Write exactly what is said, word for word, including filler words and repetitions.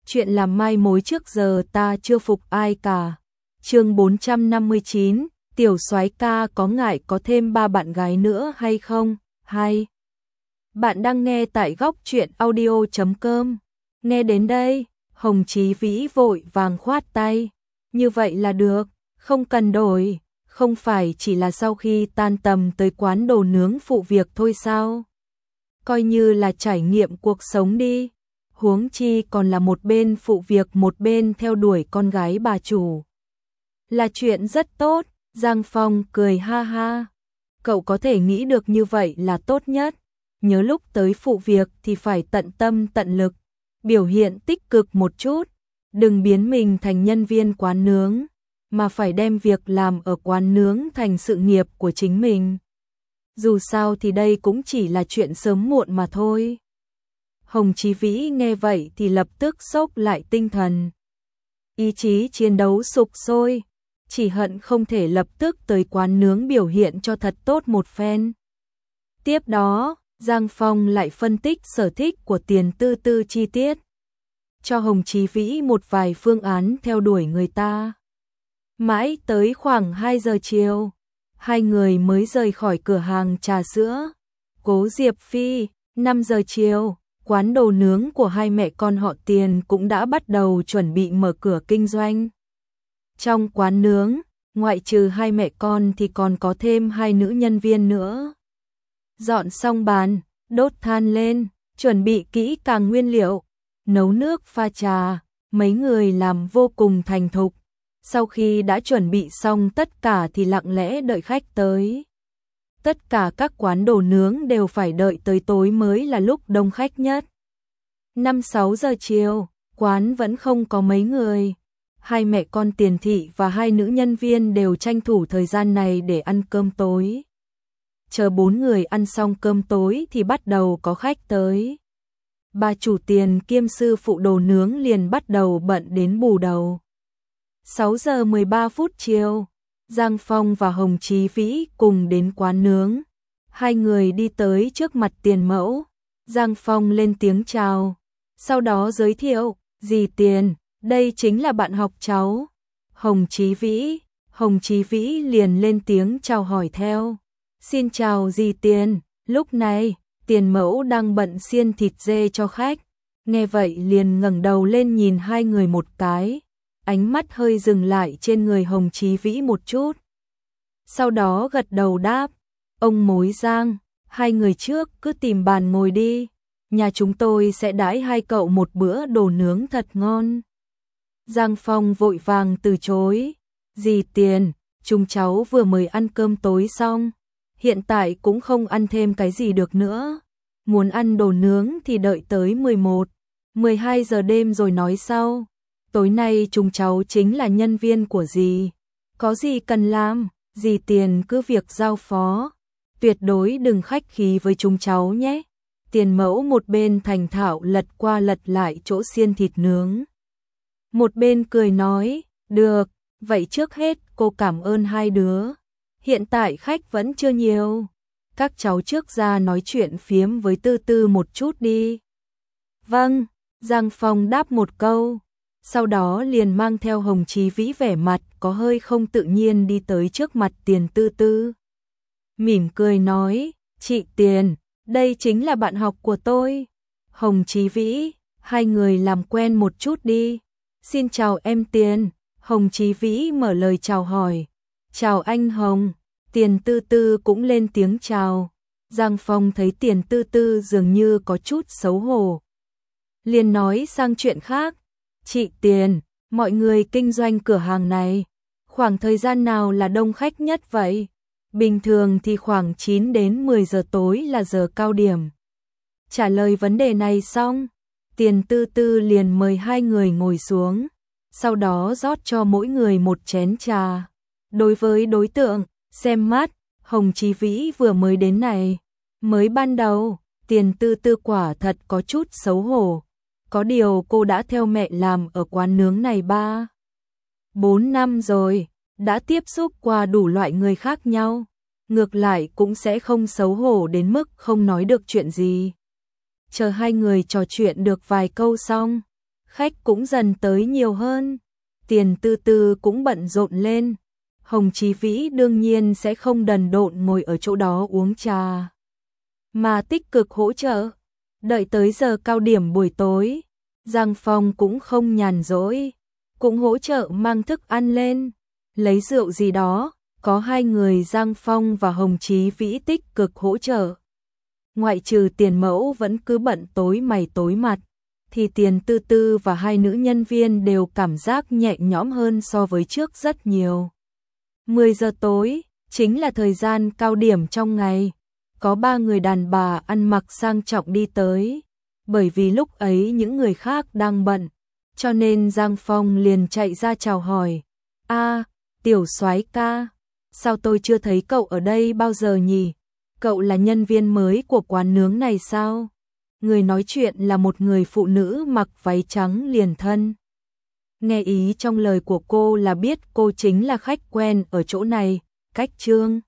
chuyện làm mai mối trước giờ ta chưa phục ai cả. Chương bốn trăm năm mươi chín, tiểu soái ca có ngại có thêm ba bạn gái nữa hay không? Hay. Bạn đang nghe tại góc truyện audio chấm com. Nghe đến đây, Hồng Chí Vĩ vội vàng khoát tay. Như vậy là được, không cần đổi, không phải chỉ là sau khi tan tầm tới quán đồ nướng phụ việc thôi sao? Coi như là trải nghiệm cuộc sống đi. Huống chi còn là một bên phụ việc một bên theo đuổi con gái bà chủ. Là chuyện rất tốt, Giang Phong cười ha ha. Cậu có thể nghĩ được như vậy là tốt nhất. Nhớ lúc tới phụ việc thì phải tận tâm tận lực, biểu hiện tích cực một chút. Đừng biến mình thành nhân viên quán nướng, mà phải đem việc làm ở quán nướng thành sự nghiệp của chính mình. Dù sao thì đây cũng chỉ là chuyện sớm muộn mà thôi. Hồng Chí Vĩ nghe vậy thì lập tức xốc lại tinh thần. Ý chí chiến đấu sục sôi, chỉ hận không thể lập tức tới quán nướng biểu hiện cho thật tốt một phen. Tiếp đó, Giang Phong lại phân tích sở thích của Tiền Tư Tư chi tiết, cho Hồng Chí Vĩ một vài phương án theo đuổi người ta. Mãi tới khoảng hai giờ chiều, hai người mới rời khỏi cửa hàng trà sữa Cố Diệp Phi. Năm giờ chiều, quán đồ nướng của hai mẹ con họ Tiền cũng đã bắt đầu chuẩn bị mở cửa kinh doanh. Trong quán nướng, ngoại trừ hai mẹ con thì còn có thêm hai nữ nhân viên nữa. Dọn xong bàn, đốt than lên, chuẩn bị kỹ càng nguyên liệu, nấu nước pha trà, mấy người làm vô cùng thành thục. Sau khi đã chuẩn bị xong tất cả thì lặng lẽ đợi khách tới. Tất cả các quán đồ nướng đều phải đợi tới tối mới là lúc đông khách nhất. Năm sáu giờ chiều, quán vẫn không có mấy người. Hai mẹ con Tiền thị và hai nữ nhân viên đều tranh thủ thời gian này để ăn cơm tối. Chờ bốn người ăn xong cơm tối thì bắt đầu có khách tới. Bà chủ Tiền kiêm sư phụ đồ nướng liền bắt đầu bận đến bù đầu. sáu giờ mười ba phút chiều, Giang Phong và Hồng Chí Vĩ cùng đến quán nướng. Hai người đi tới trước mặt Tiền mẫu. Giang Phong lên tiếng chào, sau đó giới thiệu, dì Tiền, đây chính là bạn học cháu. Hồng Chí Vĩ, Hồng Chí Vĩ liền lên tiếng chào hỏi theo. Xin chào dì Tiền. Lúc này, Tiền mẫu đang bận xiên thịt dê cho khách. Nghe vậy liền ngẩng đầu lên nhìn hai người một cái. Ánh mắt hơi dừng lại trên người Hồng Chí Vĩ một chút. Sau đó gật đầu đáp, ông mối Giang, hai người trước cứ tìm bàn ngồi đi. Nhà chúng tôi sẽ đãi hai cậu một bữa đồ nướng thật ngon. Giang Phong vội vàng từ chối. Dì Tiền, chúng cháu vừa mới ăn cơm tối xong. Hiện tại cũng không ăn thêm cái gì được nữa. Muốn ăn đồ nướng thì đợi tới mười một, mười hai giờ đêm rồi nói sau. Tối nay chúng cháu chính là nhân viên của dì. Có gì cần làm, dì Tiền cứ việc giao phó. Tuyệt đối đừng khách khí với chúng cháu nhé. Tiền mẫu một bên thành thạo lật qua lật lại chỗ xiên thịt nướng. Một bên cười nói, được, vậy trước hết cô cảm ơn hai đứa. Hiện tại khách vẫn chưa nhiều. Các cháu trước ra nói chuyện phiếm với Tư Tư một chút đi. Vâng, Giang Phong đáp một câu. Sau đó liền mang theo Hồng Chí Vĩ vẻ mặt có hơi không tự nhiên đi tới trước mặt Tiền Tư Tư. Mỉm cười nói, chị Tiền, đây chính là bạn học của tôi. Hồng Chí Vĩ, hai người làm quen một chút đi. Xin chào em Tiền. Hồng Chí Vĩ mở lời chào hỏi. Chào anh Hồng. Tiền Tư Tư cũng lên tiếng chào. Giang Phong thấy Tiền Tư Tư dường như có chút xấu hổ, liền nói sang chuyện khác. Chị Tiền, mọi người kinh doanh cửa hàng này, khoảng thời gian nào là đông khách nhất vậy? Bình thường thì khoảng chín đến mười giờ tối là giờ cao điểm. Trả lời vấn đề này xong, Tiền Tư Tư liền mời hai người ngồi xuống, sau đó rót cho mỗi người một chén trà. Đối với đối tượng, xem mắt, Hồng Chí Vĩ vừa mới đến này, mới ban đầu, Tiền Tư Tư quả thật có chút xấu hổ. Có điều cô đã theo mẹ làm ở quán nướng này ba, bốn năm rồi, đã tiếp xúc qua đủ loại người khác nhau. Ngược lại cũng sẽ không xấu hổ đến mức không nói được chuyện gì. Chờ hai người trò chuyện được vài câu xong, khách cũng dần tới nhiều hơn. Tiền Tư Tư cũng bận rộn lên. Hồng Chí Vĩ đương nhiên sẽ không đần độn ngồi ở chỗ đó uống trà, mà tích cực hỗ trợ. Đợi tới giờ cao điểm buổi tối, Giang Phong cũng không nhàn rỗi, cũng hỗ trợ mang thức ăn lên, lấy rượu gì đó, có hai người Giang Phong và Hồng Chí Vĩ tích cực hỗ trợ. Ngoại trừ Tiền Mẫu vẫn cứ bận tối mày tối mặt, thì Tiền Tư Tư và hai nữ nhân viên đều cảm giác nhẹ nhõm hơn so với trước rất nhiều. mười giờ tối, chính là thời gian cao điểm trong ngày. Có ba người đàn bà ăn mặc sang trọng đi tới. Bởi vì lúc ấy những người khác đang bận, cho nên Giang Phong liền chạy ra chào hỏi. A, Tiểu Soái ca, sao tôi chưa thấy cậu ở đây bao giờ nhỉ? Cậu là nhân viên mới của quán nướng này sao? Người nói chuyện là một người phụ nữ mặc váy trắng liền thân. Nghe ý trong lời của cô là biết cô chính là khách quen ở chỗ này, Cách Trương.